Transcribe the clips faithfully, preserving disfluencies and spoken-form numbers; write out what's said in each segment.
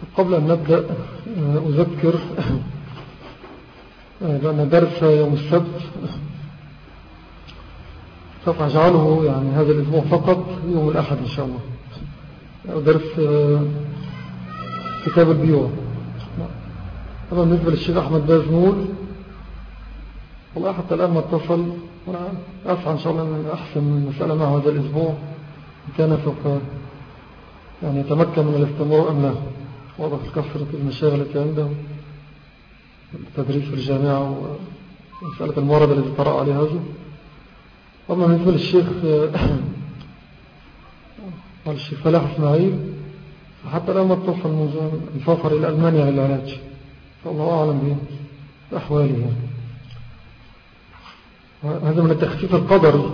قبل أن نبدأ أذكر لأن درس يوم السبت سوف أجعله يعني هذا الأسبوع فقط يوم الأحد إن شاء الله، درس كتاب البيوع. طبعا بالنسبة للشيخ أحمد بازمول والله حتى الآن ما اتصل، وأنا أسعى إن شاء الله أن أحسن المسألة معه هذا الأسبوع إن كان سوف يعني يتمكن من الاستمرار أم لا، واضح كثرة المشاغل التي عنده، التدريس في الجامعة ومسألة المرض الذي طرأ عليه هذا. أما بالنسبة للشيخ الشيخ فلاح إسماعيل فحتى الآن ما اتصل منذ السفر إلى ألمانيا للعلاج، فالله أعلم بأحواله يعني. هذا من التخفيف القدري،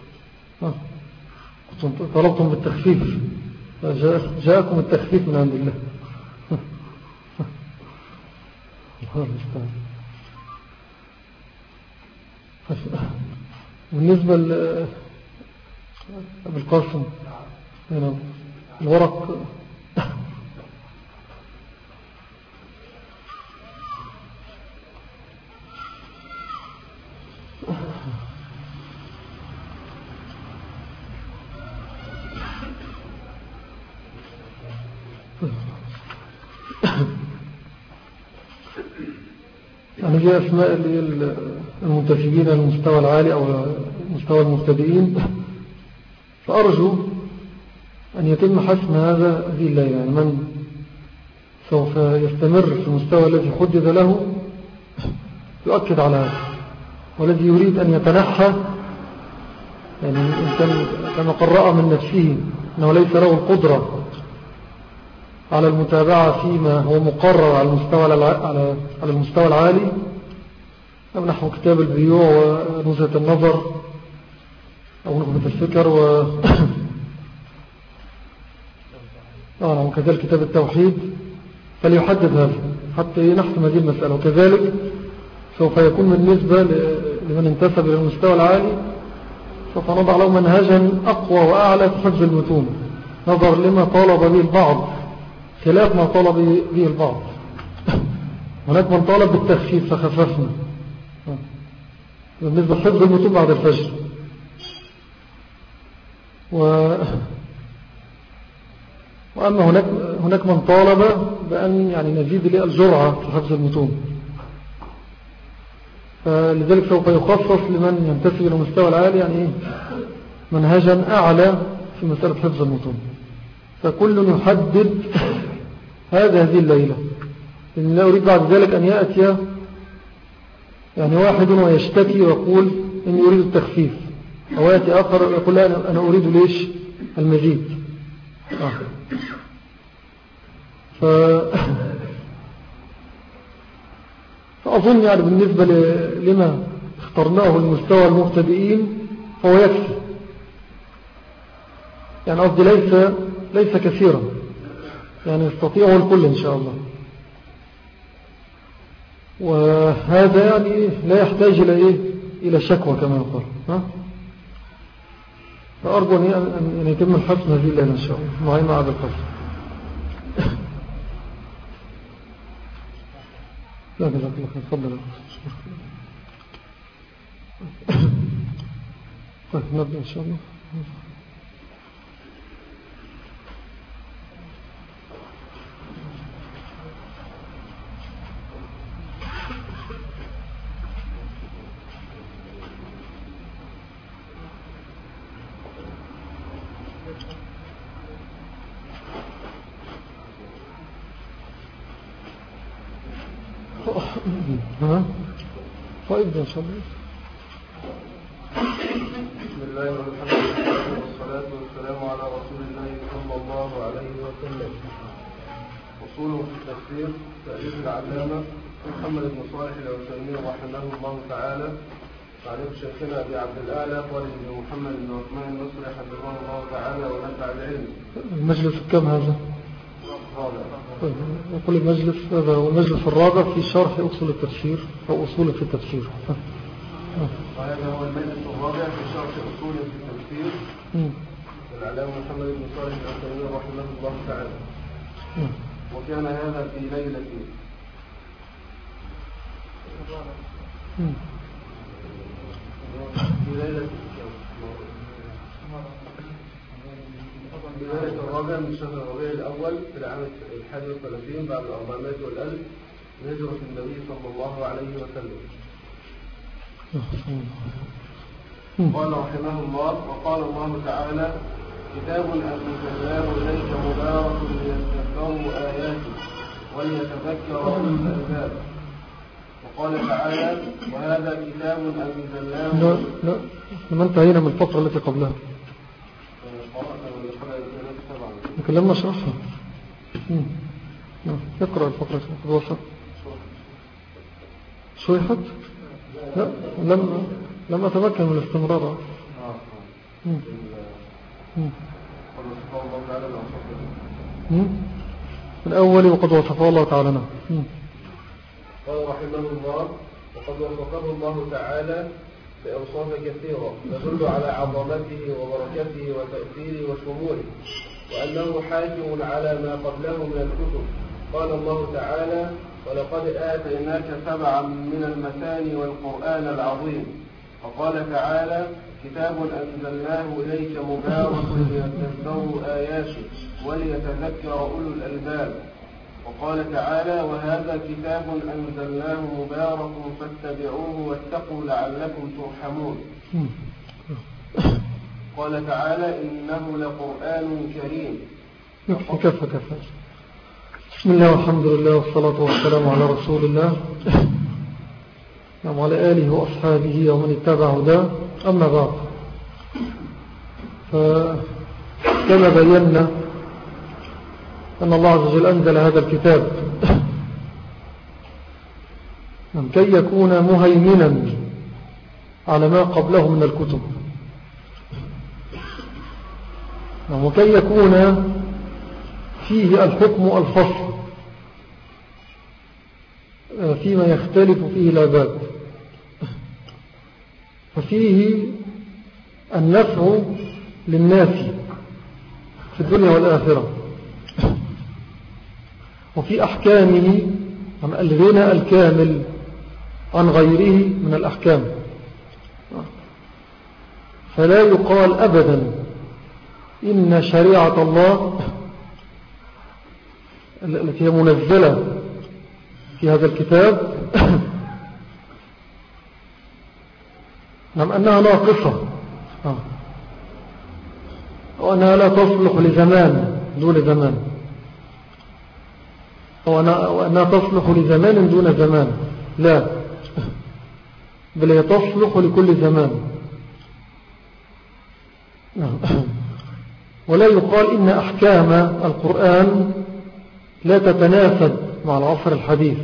طلبتم بالتخفيف جاءكم التخفيف من عند الله. الله المستعان. بالنسبة لأبي القاسم هنا الورق يعني في أسماء المنتسبين المستوى العالي أو مستوى المبتدئين، فأرجو أن يتم حسم هذا هذه الليلة. يعني من سوف يستمر في المستوى الذي حدد له يؤكد على هذا، والذي يريد أن يتنحى يعني إن كان كما قرأ من نفسه أنه ليس له القدرة على المتابعة فيما هو مقرر على المستوى على المستوى العالي، أو نحو كتاب البيوع ونزهة النظر أو نخبة الفكر و آه وكذلك كتاب التوحيد، فليحدد هذا حتى نحسم هذه المسألة. وكذلك سوف يكون بالنسبة لمن انتسب إلى المستوى العالي سوف نضع له منهجا أقوى وأعلى في حفظ المتون، نظر لما طالب به البعض خلاف ما طالب به البعض. هناك من طالب بالتخفيف فخففنا بالنسبة لحفظ المتون بعد الفجر، و... وأما هناك, هناك من طالب بأن يعني نزيد لي الجرعة في حفظ المتون، فلذلك سوف يخصص لمن ينتسب إلى المستوى العالي يعني منهجا أعلى في مسألة حفظ المتون. فكل يحدد هذا هذه الليلة، لأن لا أريد بعد ذلك أن يأتي يعني واحد ويشتكي ويقول إني أريد التخفيف، أو يأتي آخر ويقول لا أنا أريد ليش المزيد. آه. ف... فأظن يعني بالنسبة لما اخترناه المستوى المبتدئين فهو يكفي، يعني قصدي ليس ليس كثيرا، يعني يستطيعه الكل إن شاء الله. وهذا يعني لا يحتاج إلى إيه إلى شكوى كما يقول. ها فأرجو أن يتم الحسم هذه الليلة إن شاء الله معي مع هذا القسم. لا جزاك الله خير، تفضل. طيب نبدأ إن شاء الله. ها طيب إن شاء الله. بسم الله والحمد لله والصلاة والسلام على رسول الله صلى الله عليه وسلم. أصوله في التفسير تأليف العلامة محمد بن صالح العثيمين رحمه الله تعالى، تعليق شيخنا أبي عبد الأعلى خالد بن محمد بن عثمان النصري حفظه الله تعالى ونفع العلم. المجلس كم هذا؟ طيب نقول المجلس هذا هو المجلس الرابع في شرح أصول التفسير أو أصول في التفسير. وهذا هو المجلس الرابع في شرح أصول في التفسير العلامة محمد بن صالح العثيمين رحمه الله تعالى. وكان هذا في ليلة في ليلة في ليلة الرابع من شهر الربيع الأول في العام الحادي والثلاثين بعد الأربعمائة والألف من هجرة النبي صلى الله عليه وسلم. قال رحمه الله: وقال الله تعالى: كتاب أنزلناه إليك مبارك ليتذكروا آياته وليتذكر أولو الألباب. وقال تعالى: وهذا كتاب أنزلناه. لا لا لما انتهينا من الفقرة التي قبلها لكن لما اشرحها اقرأ الفقرة التي قبلها. شرحت؟ لا لم لم أتمكن من الاستمرار. من أول وقد وصفه الله تعالى. قال رحمه الله: وقد وصفه الله تعالى بأوصاف كثيرة تدل على عظمته وبركته وتأثيره وشموله، وأنه حاكم على ما قبله من الكتب. قال الله تعالى: ولقد آتيناك سبعا من المثاني والقرآن العظيم. وقال تعالى: كتاب أنزلناه إليك مبارك ليتذكروا آياته وليتذكر أولو الألباب. وقال تعالى: وهذا كتاب أنزلناه مبارك فاتبعوه واتقوا لعلكم ترحمون. قال تعالى: إنه لقرآن كريم. كفى كفى. بسم الله والحمد لله والصلاة والسلام على رسول الله وعلى آله وأصحابه ومن اتبع هداه. أما بعد، فكما بينا أن الله عز وجل أنزل هذا الكتاب كي يكون مهيمنا على ما قبله من الكتب، وكي يكون فيه الحكم الفصل فيما يختلف فيه العباد، ففيه النفع للناس في الدنيا والآخرة، وفي أحكامه عن الغنى الكامل عن غيره من الأحكام. فلا يقال أبدا إن شريعة الله التي هي منزلة في هذا الكتاب نعم أنها ناقصة وأنها لا تصلح لزمان دون زمان، وأنها تصلح لزمان دون زمان، لا، بل هي تصلح لكل زمان. ولا يقال إن أحكام القرآن لا تتناسب مع العصر الحديث،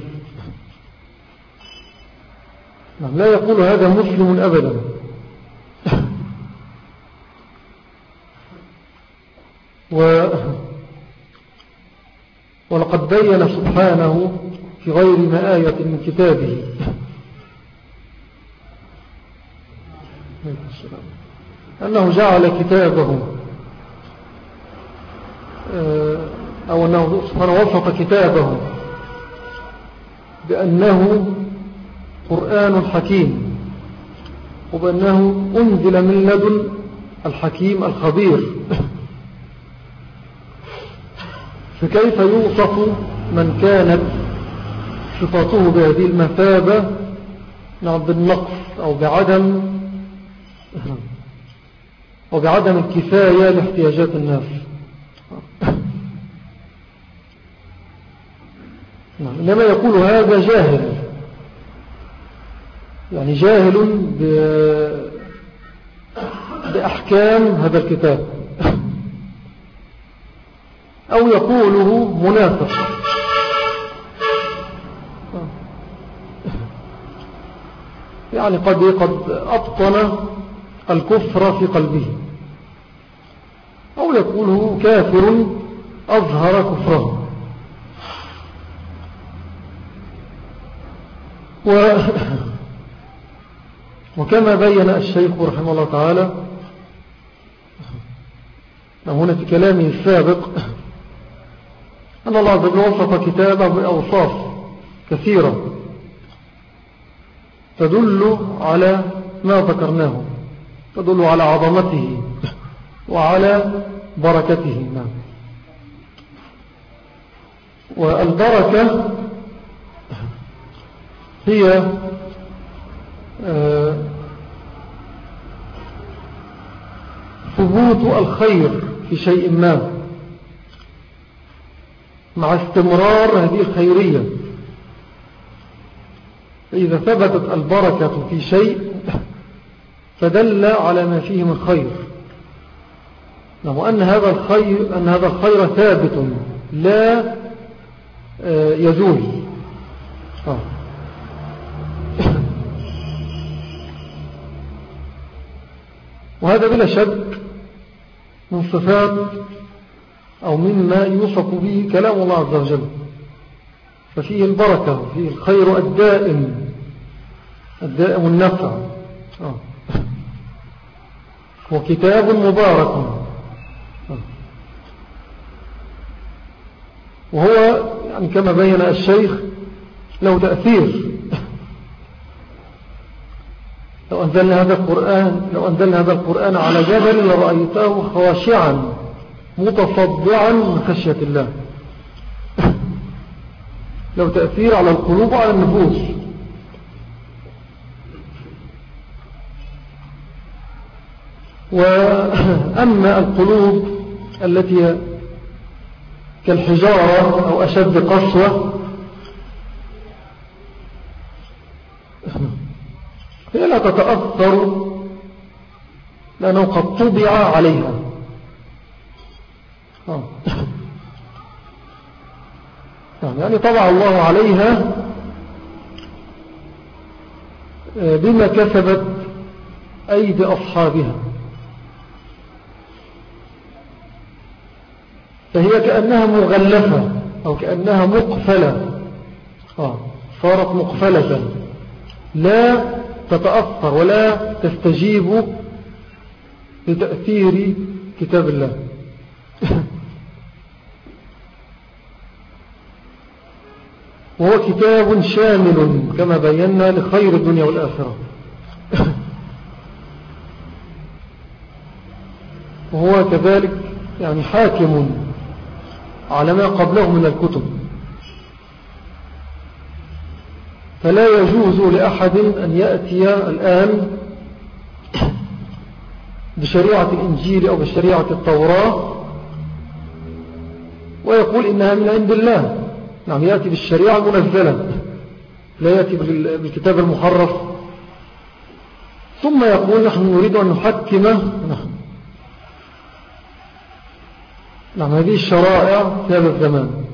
لا يقول هذا مسلم أبدا. و ولقد بين سبحانه في غير ما آية من كتابه أنه جعل كتابه أو أنه سبحانه وصف كتابه بأنه قرآن حكيم، وبأنه أنزل من لدن الحكيم الخبير. فكيف يوصف من كانت صفاته بهذه المثابة بالنقص أو بعدم أو بعدم الكفاية لاحتياجات الناس؟ إنما يقول هذا جاهل، يعني جاهل بأحكام هذا الكتاب، أو يقوله منافق، يعني قد قد أبطن الكفر في قلبه، أو يقوله كافر أظهر كفره. و وكما بين الشيخ رحمه الله تعالى هنا في كلامه السابق أن الله عز وجل وصف كتابه بأوصاف كثيرة تدل على ما ذكرناه، تدل على عظمته وعلى بركته. نعم. والبركة هي ثبوت الخير في شيء ما مع استمرار هذه الخيرية. فإذا ثبتت البركة في شيء فدل على ما فيه من خير، وأن هذا الخير, أن هذا الخير ثابت لا يزول. آه. وهذا بلا شك من صفات أو مما يوصف به كلام الله عز وجل، ففيه البركة، فيه الخير الدائم الدائم النفع. آه. وكتاب مبارك، آه. وهو يعني كما بين الشيخ له تأثير. لو أنزلنا هذا القرآن لو أنزلنا هذا القرآن على جبل لرأيته خاشعا متصدعا من خشية الله. له تأثير على القلوب وعلى النفوس. وأما القلوب التي كالحجارة أو أشد قسوة هي لا تتأثر لأنه قد طبع عليها. يعني طبع الله عليها بما كسبت أيدي أصحابها، فهي كأنها مغلفة أو كأنها مقفلة. آه. صارت مقفلة لا تتأثر ولا تستجيب لتأثير كتاب الله. وهو كتاب شامل كما بينا لخير الدنيا والآخرة. وهو كذلك يعني حاكم على ما قبله من الكتب، فلا يجوز لأحد أن يأتي الآن بشريعة الإنجيل أو بشريعة التوراة ويقول إنها من عند الله. نعم، يأتي بالشريعة المنزلة، لا يأتي بالكتاب المحرف، ثم يقول نحن نريد أن نحكم نحن نعم هذه الشرائع في هذا الزمان،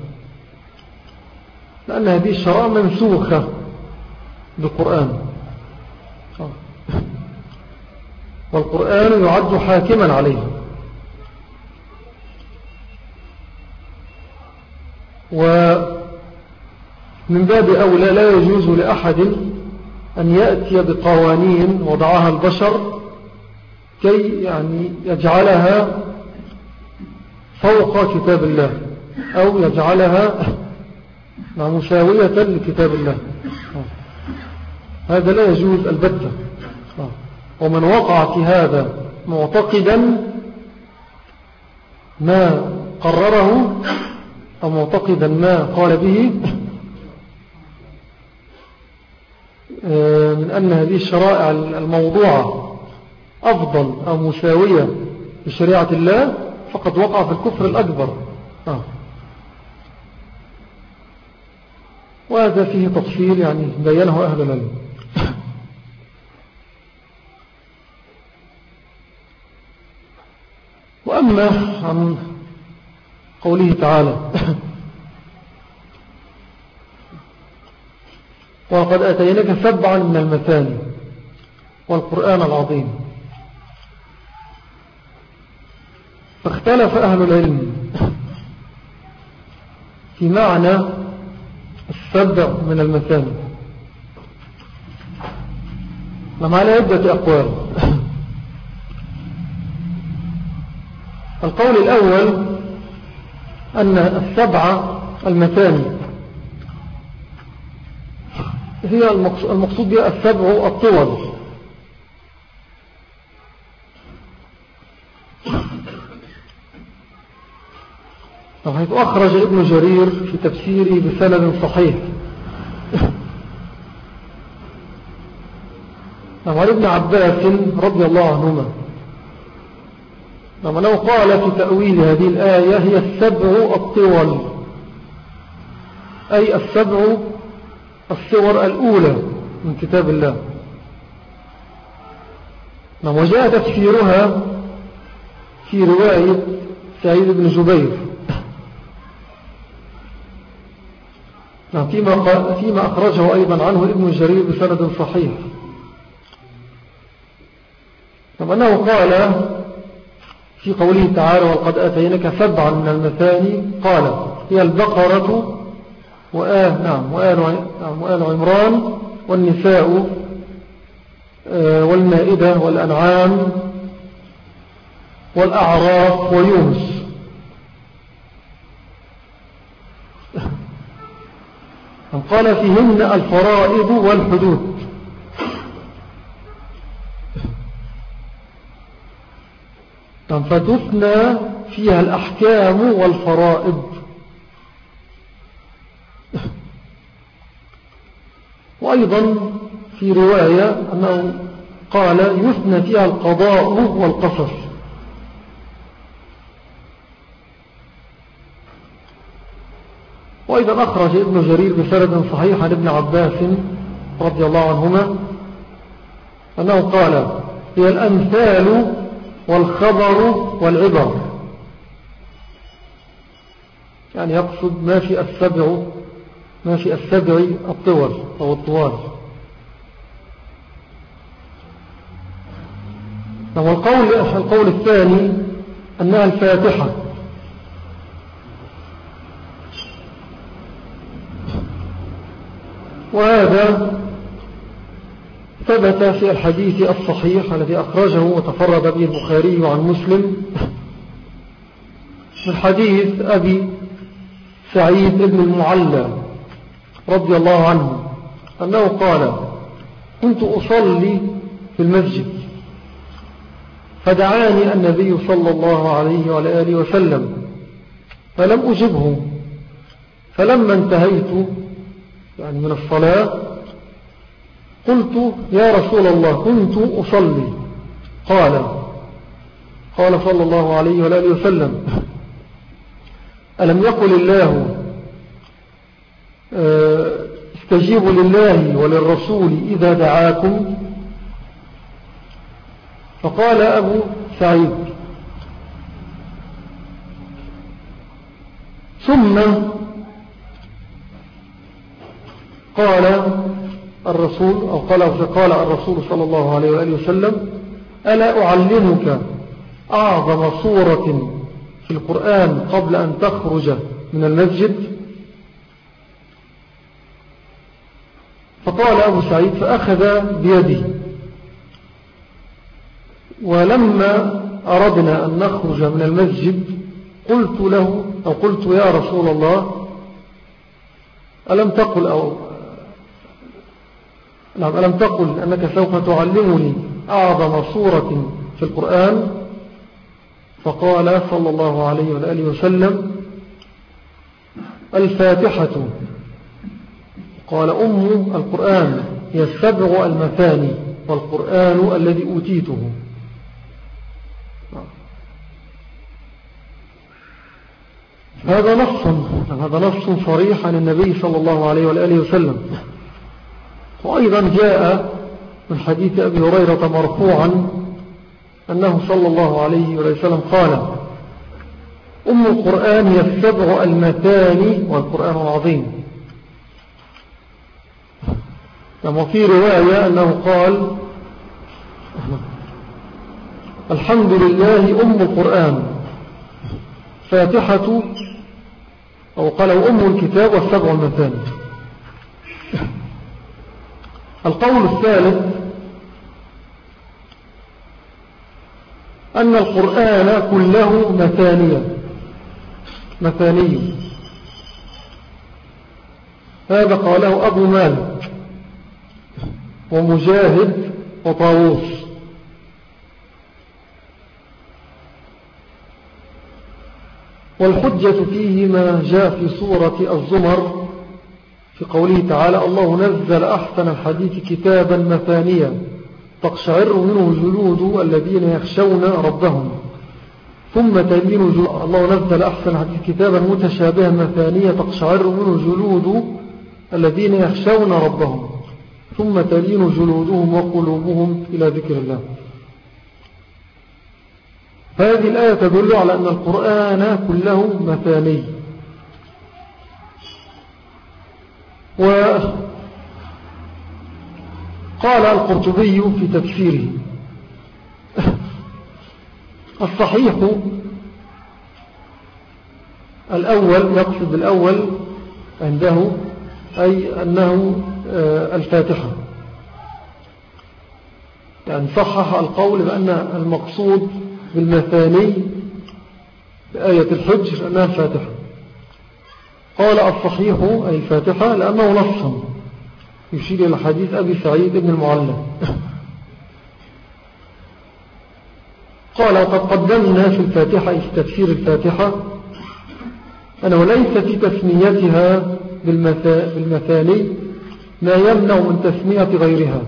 لأن هذه الشرائع منسوخة بالقرآن، والقرآن يعد حاكما عليها. ومن باب أولى لا يجوز لأحد أن يأتي بقوانين وضعها البشر كي يعني يجعلها فوق كتاب الله أو يجعلها مساوية لكتاب الله. هذا لا يجوز البتة. ومن وقع في هذا معتقدا ما قرره أو معتقدا ما قال به من أن هذه الشرائع الموضوعة أفضل أو مساوية لشريعة الله فقد وقع في الكفر الأكبر. آه. وهذا فيه تفصيل يعني بينه أهل العلم. وأما عن قوله تعالى وقد أتيناك سبعا من المثاني والقرآن العظيم، فاختلف أهل العلم في معنى السبع من المثاني، لما على عدة أقوال. القول الأول أن السبعة المثاني هي المقصود بها السبع الطول. حيث أخرج ابن جرير في تفسيره بسند صحيح عن ابن عباس رضي الله عنهما أنه قال في تأويل هذه الآية هي السبع الطول، أي السبع الصور الأولى من كتاب الله. وجاء تفسيرها في رواية سعيد بن جبير فيما, فيما أخرجه أيضا عنه ابن جرير بسند صحيح، أنه قال في قوله تعالى وقد آتيناك سبعا من المثاني، قال هي البقرة وآل, نعم وآل, نعم وآل عمران والنساء والمائدة والأنعام والأعراف ويونس. قال فيهن الفرائض والحدود، فتثنى فيها الأحكام والفرائض. وأيضا في رواية أنه قال يثنى فيها القضاء والقصص. وأيضا أخرج ابن جرير بسند صحيح عن ابن عباس رضي الله عنهما أنه قال هي الأمثال والخبر والعبر، يعني يقصد ما في السبع ما في السبع الطول أو الطوال. والقول القول الثاني أنها الفاتحة، وهذا ثبت في الحديث الصحيح الذي أخرجه وتفرد به البخاري عن مسلم من حديث أبي سعيد بن المعلى رضي الله عنه أنه قال كنت أصلي في المسجد فدعاني النبي صلى الله عليه وعلى آله وسلم فلم أجبه، فلما انتهيت يعني من الصلاة قلت يا رسول الله كنت أصلي، قال قال صلى الله عليه وآله وسلم ألم يقل الله استجيبوا لله وللرسول إذا دعاكم؟ فقال أبو سعيد ثم قال الرسول أو قال فقال الرسول صلى الله عليه وآله وسلم ألا أعلمك أعظم سورة في القرآن قبل أن تخرج من المسجد؟ فقال أبو سعيد فأخذ بيدي، ولما أردنا أن نخرج من المسجد قلت له أو قلت يا رسول الله ألم تقل أو نعم ألم تقل أنك سوف تعلمني أعظم سورة في القرآن؟ فقال صلى الله عليه وآله وسلم الفاتحة. قال أم القرآن هي السبع المثاني والقرآن الذي أوتيته. هذا نص هذا نص صريح عن النبي صلى الله عليه وآله وسلم. وأيضا جاء من حديث أبي هريرة مرفوعا أنه صلى الله عليه وسلم قال أم القرآن هي السبع المثاني والقرآن العظيم. وفي رواية أنه قال الحمد لله أم القرآن فاتحة، أو قال أم الكتاب والسبع المثاني. القول الثالث أن القرآن كله مثانية مثاني هذا قاله أبو مالك ومجاهد وطاووس. والحجة فيه ما جاء في سورة الزمر في قوله تعالى: الله نزل أحسن الحديث كتابا مثانيا تقشعر منه جلود الذين يخشون ربهم ثم تلين جلود. الله نزل أحسن الحديث كتابا متشابها مثانيا تقشعر منه جلود الذين يخشون ربهم ثم تلين جلودهم وقلوبهم إلى ذكر الله. هذه الآية تدل على أن القرآن كله مثاني. وقال القرطبي في تفسيره: الصحيح الأول، يقصد الأول عنده أي أنه الفاتحة، يعني صحح القول بأن المقصود بالمثاني بآية الحجر أنها الفاتحة. قال الصحيح أي الفاتحة لأنه نص يشير إلى حديث أبي سعيد بن المعلى. قال: قد قدمنا في الفاتحة في تفسير الفاتحة أنه ليس في تسميتها بالمثاني ما يمنع من تسمية غيرها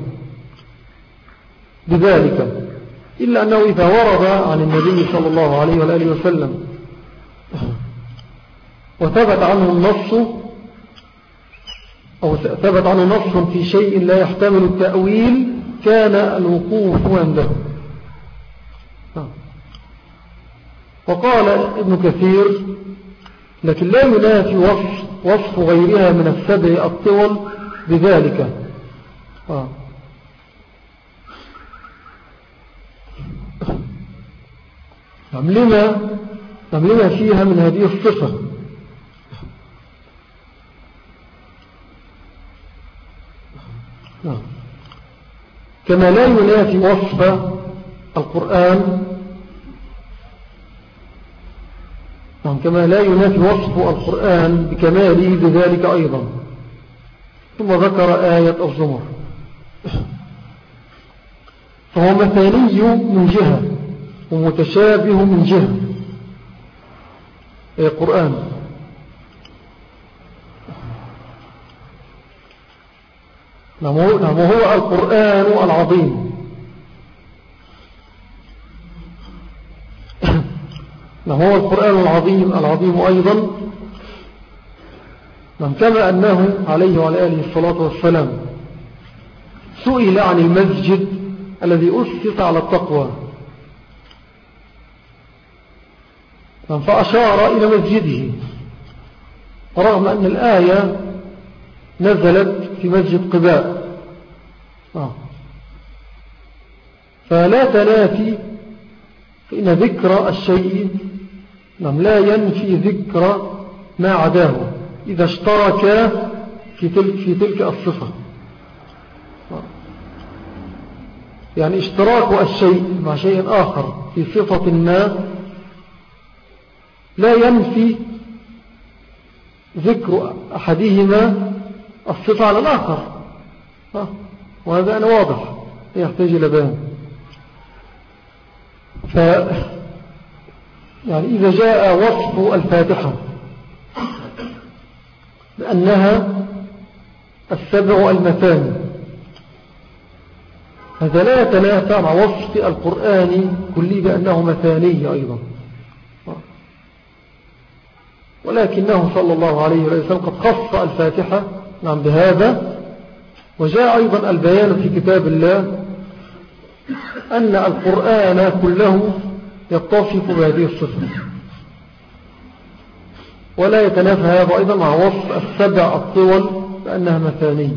بذلك، إلا أنه إذا ورد عن النبي صلى الله عليه وآله وسلم وثبت عنه النص أو ثبت عنه نص في شيء لا يحتمل التأويل كان الوقوف عنده. وقال ابن كثير: لكن لا ينافي وصف, وصف غيرها من السبع الطول بذلك. آه. نعم لما نعم لما فيها من هذه الصفة. نعم. كما لا ينافي وصف القرآن نعم كما لا ينافي وصف القرآن بكماله بذلك أيضا. ثم ذكر آية الزمر، فهو مثاني من جهة ومتشابه من جهة، أي القرآن. نعم وهو القرآن العظيم. نعم هو القرآن العظيم العظيم أيضا. نعم كما أنه عليه وعلى آله الصلاة والسلام سئل عن المسجد الذي أسس على التقوى، فأشار إلى مسجده، رغم أن الآية نزلت في مسجد قباء. فلا تنافي، فإن ذكر الشيء لا ينفي ذكر ما عداه إذا اشترك في تلك, في تلك الصفة. يعني اشتراك الشيء مع شيء آخر في صفة ما لا ينفي ذكر أحدهما الصفة على الآخر، وهذا أنا واضح يحتاج إلى بيان. ف يعني إذا جاء وصف الفاتحة بأنها السبع المثاني، هذا لا يتنافى مع وصف القرآن كله بأنه مثاني أيضا، ولكنه صلى الله عليه وسلم قد خص الفاتحة نعم بهذا. وجاء أيضا البيان في كتاب الله أن القرآن كله يتصف بهذه الصفة، ولا يتنافى هذا أيضا مع وصف السبع الطول بأنها مثاني.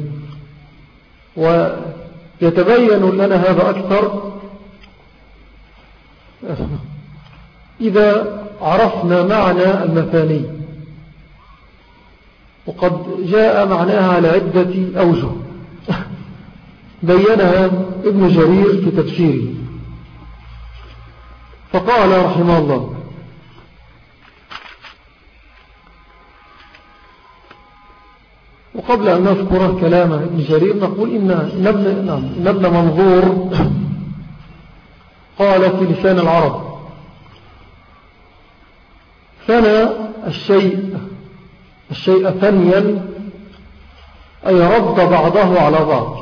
ويتبين لنا هذا أكثر إذا عرفنا معنى المثاني، وقد جاء معناها على عدة أوجه بينها ابن جرير في تفسيره. فقال رحمه الله: وقبل أن نذكر كلام ابن جرير نقول إن ابن, نعم إن ابن منظور قال في لسان العرب: ثنى الشيء الشيء ثنيا أي رد بعضه على بعض.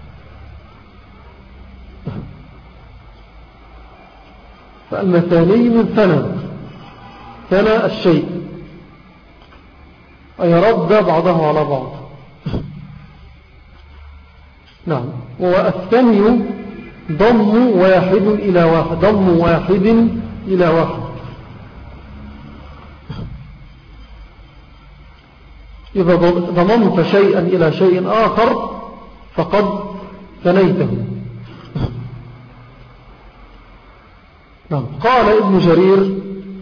فالمثاني من ثنى ثنى الشيء أي رد بعضه على بعض. نعم. والثني ضم واحد إلى واحد ضم واحد إلى واحد. إذا ضممت شيئا إلى شيء آخر فقد ثنيته. نعم. قال ابن جرير: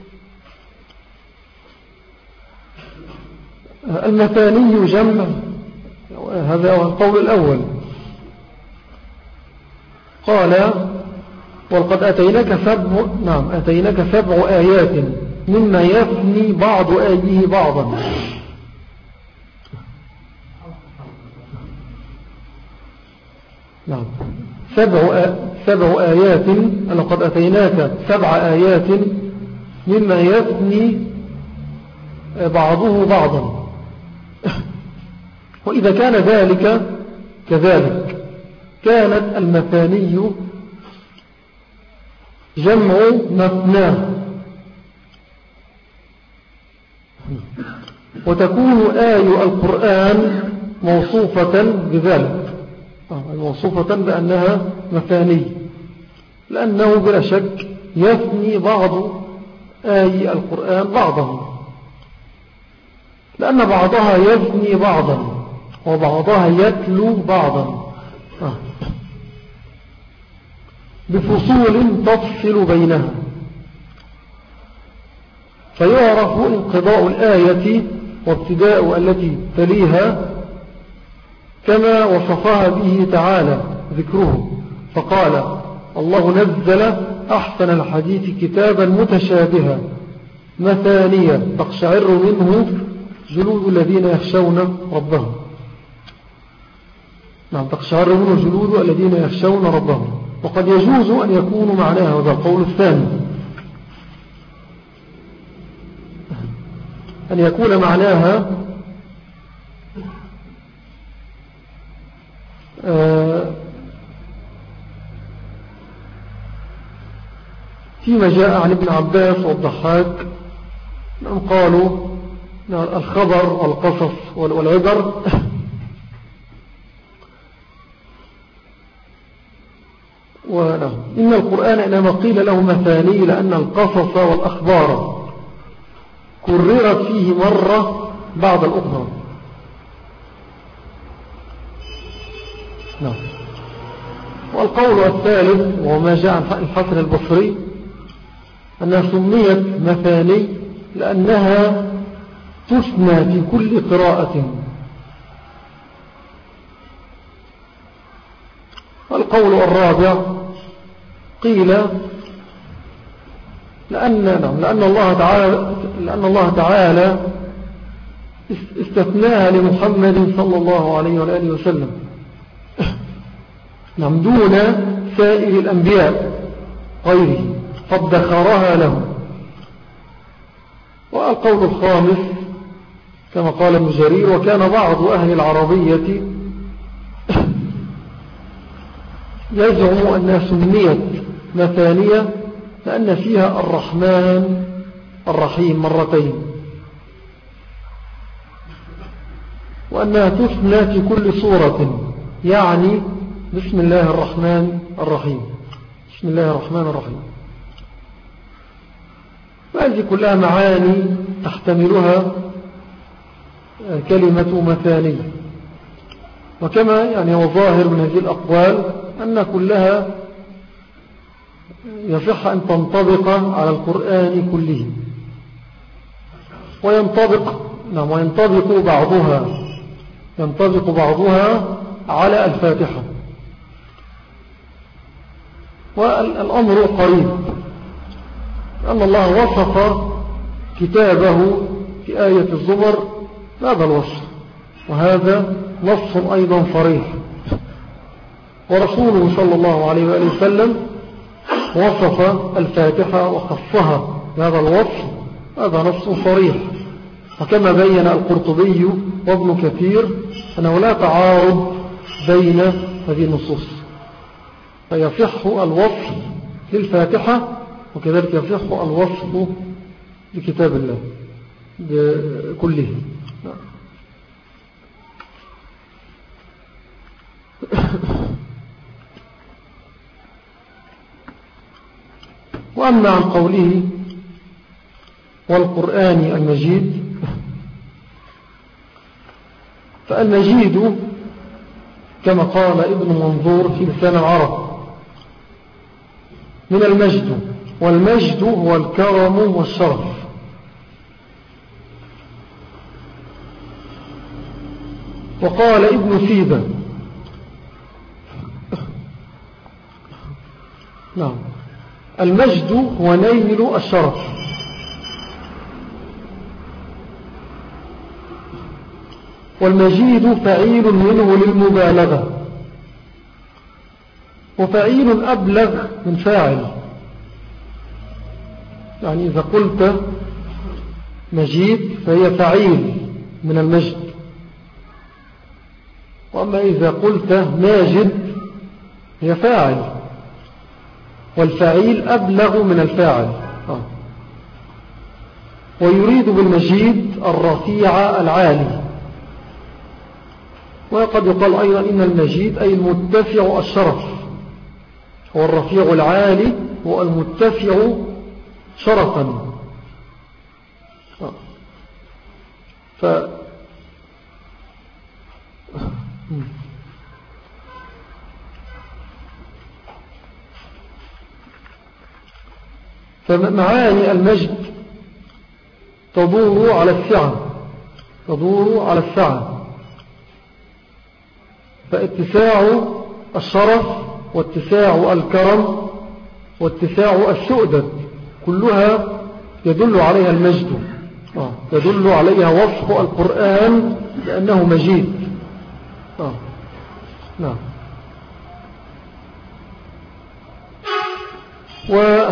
المثاني جمع، هذا هو القول الأول. قال: وقد أتيناك سبع نعم أتيناك سبع آيات مما يفني بعض آيه بعضا. نعم. سبع سبع آيات لقد أتيناك سبع آيات مما يفني بعضه بعضا. وإذا كان ذلك كذلك كانت المثاني جمع مثناه، وتكون آي القرآن موصوفة بذلك، موصوفة بأنها مثاني، لأنه بلا شك يثني بعض آي القرآن بعضه، لأن بعضها يثني بعضا وبعضها يتلو بعضا بفصول تفصل بينها، فيعرف انقضاء الآية وابتداء التي تليها كما وصفها به تعالى ذكره، فقال: الله نزل أحسن الحديث كتابا متشابها مثانية تقشعر منه جلود الذين يخشون ربهم. نعم، تقشعر منه جلود الذين يخشون ربهم. وقد يجوز أن يكون معناها، هذا القول الثاني، أن يكون معناها فيما جاء عن ابن عباس والضحاك قالوا الخبر والقصص والعبر إن القرآن إنما قيل له مثاني لأن القصص والأخبار كررت فيه مرة بعد الأخرى. نعم. والقول الثالث وما جاء عن الحسن البصري أنها سميت مثاني لأنها تثنى في كل قراءة. والقول الرابع قيل لأن, لأن, الله تعالى لأن الله تعالى استثناها لمحمد صلى الله عليه وآله وسلم نعم دون سائر الأنبياء غيره فادخرها له. والقول الخامس كما قال ابن جرير: وكان بعض أهل العربية يزعم أنها سميت مثانية لأن فيها الرحمن الرحيم مرتين، وأنها تثنى في كل سورة، يعني بسم الله الرحمن الرحيم، بسم الله الرحمن الرحيم. وهذه كلها معاني تحتملها كلمة مثاني. وكما يعني وظاهر من هذه الأقوال أن كلها يصح أن تنطبق على القرآن كله، وينطبق نعم وينطبق بعضها ينطبق بعضها على الفاتحة. والأمر قريب، أن الله وصف كتابه في آية الزمر هذا الوصف، وهذا نص أيضا صريح. ورسوله صلى الله عليه وآله وسلم وصف الفاتحة وخصها بهذا الوصف، هذا نص صريح. وكما بين القرطبي وابن كثير أنه لا تعارض بين هذه النصوص، فيصح الوصف للفاتحة وكذلك يصح الوصف لكتاب الله كله. وأما عن قوله والقرآن المجيد، فالمجيد كما قال ابن منظور في لسان العرب من المجد، والمجد هو الكرم والشرف. وقال ابن سيدة نعم المجد هو نيل الشرف، والمجيد فعيل منه للمبالغة، وفعيل أبلغ من فاعل. يعني إذا قلت مجيد فهي فعيل من المجد، وأما إذا قلت ماجد هي فاعل، والفعيل أبلغ من الفاعل. آه. ويريد بالمجيد الرفيع العالي. وقد يقال أيضا إن المجيد أي المتفع الشرف، هو الرفيع العالي هو المتفع شرفا. آه. ف فمعاني المجد تدور على السعة، تدور على السعة، فاتساع الشرف واتساع الكرم واتساع السؤدد كلها يدل عليها المجد، آه. يدل عليها وصف القرآن لأنه مجيد. آه. نعم. و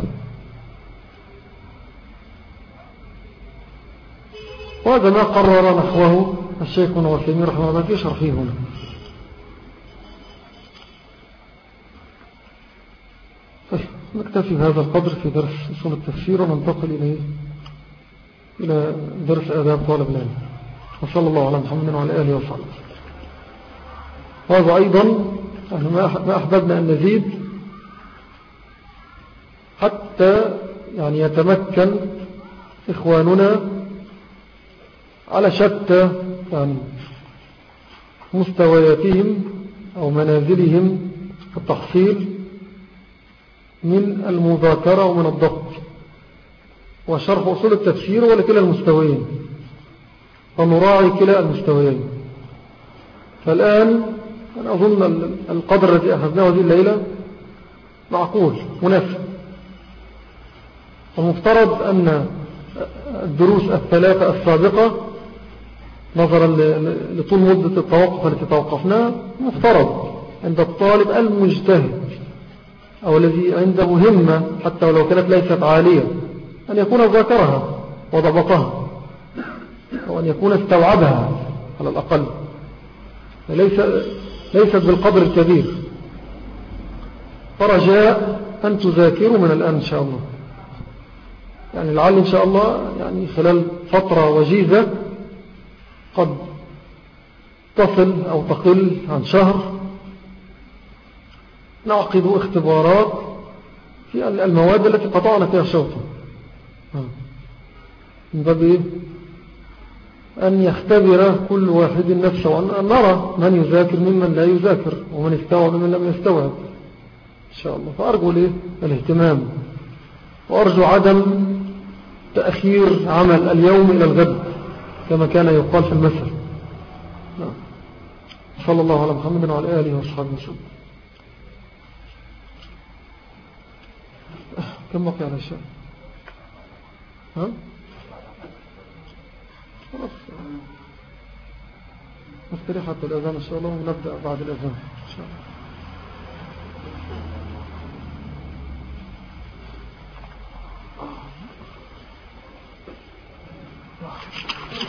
وهذا ما قرر نحوه الشيخ ابن عثيمين رحمه الله في شرحه هنا. نكتفي بهذا القدر في درس أصول التفسير وننتقل إليه إلى درس آداب طالب العلم. وصلى الله على محمد وعلى آله وصحبه. وهذا أيضا ما أحببنا أن نزيد حتى يعني يتمكن إخواننا على شتى يعني مستوياتهم أو منازلهم في التحصيل من المذاكرة ومن الضبط وشرح أصول التفسير ولكلا المستويين، فنراعي كلا المستويين. فالآن أنا أظن القدر الذي أخذناه هذه الليلة معقول مناسب، ومفترض أن الدروس الثلاثة السابقة نظرا لطول مدة التوقف التي توقفناها مفترض عند الطالب المجتهد أو الذي عنده همة حتى ولو كانت ليست عالية أن يكون ذاكرها وضبطها وأن يكون استوعبها على الأقل، ليس ليست بالقدر الكبير. فرجاء أن تذاكروا من الآن إن شاء الله، يعني لعل إن شاء الله يعني خلال فترة وجيزة قد تصل أو تقل عن شهر نعقد اختبارات في المواد التي قطعنا فيها شوطا، من باب أن يختبر كل واحد نفسه وأن نرى من يذاكر ممن لا يذاكر ومن استوعب ممن لم يستوعب إن شاء الله. فأرجو ليه الاهتمام، وأرجو عدم تأخير عمل اليوم إلى الغد كما كان يقال في المثل. صلى الله على محمد وعلى آله وصحبه وسلم. كم بقي على الشيء؟ ها؟ خلاص نستريح حتى الأذان إن شاء الله، ونبدأ بعد الأذان إن شاء الله.